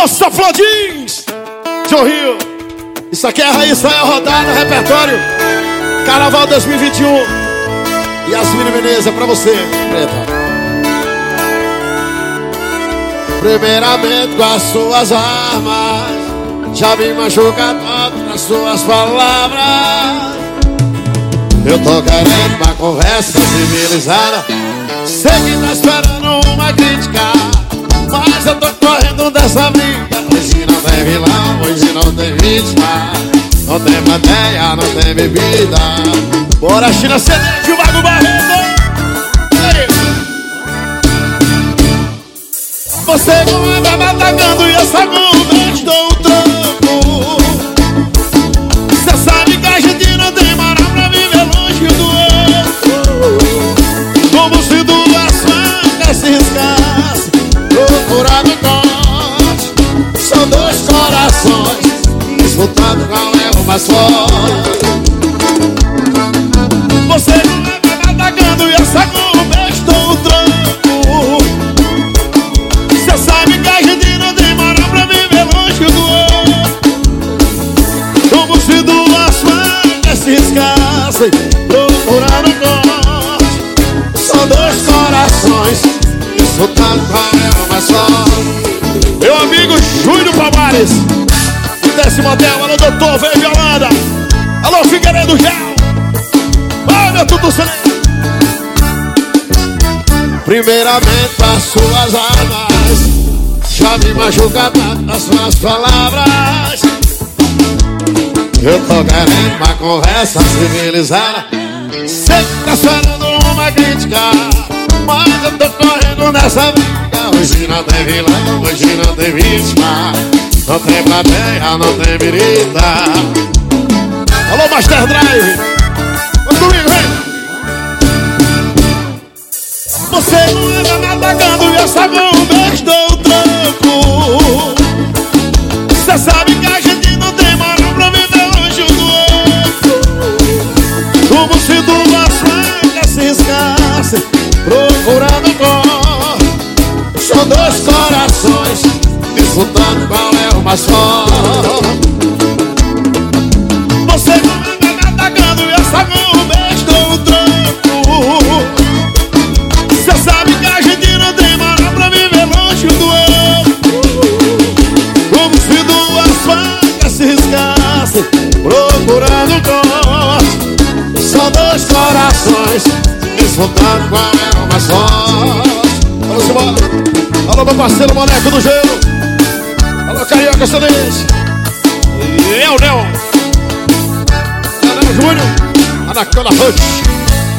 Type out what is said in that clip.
Alô, Saflodins! Joe Rio. Isso aqui é a Raíssa, é a rodada, repertório Carnaval 2021. Yasmine Menezes, é pra você, preta. Primeiramente com as suas armas, já me machuca tanto nas suas palavras. Eu tô querendo uma conversa civilizada. Sei que tá esperando uma crítica, mas eu tô correndo dessa briga. Hoje não tem vilão, hoje não tem vítima, não tem plateia, não tem bebida. Bora, China, Celeste, o Vago Barreto. Você não anda me atacando e essa bomba eu te dou um tranco. Cê sabe que a gente não tem moral pra viver longe do outro. Como se duas facas se riscassem, procurando corte. São dois corações disputando qual é o mais forte. Você não anda me atacando e essa bomba eu te dou um tranco. Sabe que a gente não tem moral pra viver longe do outro. Como se duas facas se riscassem, procurando corte. São dois corações disputando qual é o mais forte. Meu amigo Júlio Palmares, do 10º Motel. Alô, doutor, veio de Holanda. Alô, Figueiredo Gel. Ô, meu tudo celeste. Primeiramente as suas armas, já me machuca tanto as suas palavras. Eu tô querendo uma conversa civilizada. Sei que tá esperando uma crítica, mas eu tô correndo nessa briga. Hoje não tem vilão, hoje não tem vítima, não tem plateia, não tem birita. Alô, Master Drive. Vamos comigo, vem. Você não anda me atacando e essa bomba eu te dou um tranco. Cê sabe que a gente não tem moral pra viver longe do outro. Como se duas facas se riscassem, procurando corte. São dois corações disputando qual é o mais forte. Você não anda me atacando e essa bomba eu te dou um tranco. Cê sabe que a gente não tem moral pra viver longe do outro. Como se duas facas se riscassem, procurando corte. São dois corações disputando qual é o mais forte. Vamos embora. Alô, meu parceiro Boneco do Gelo. Alô, Carioca Celeste. E é o Neo Júnior, Anaconda Rush.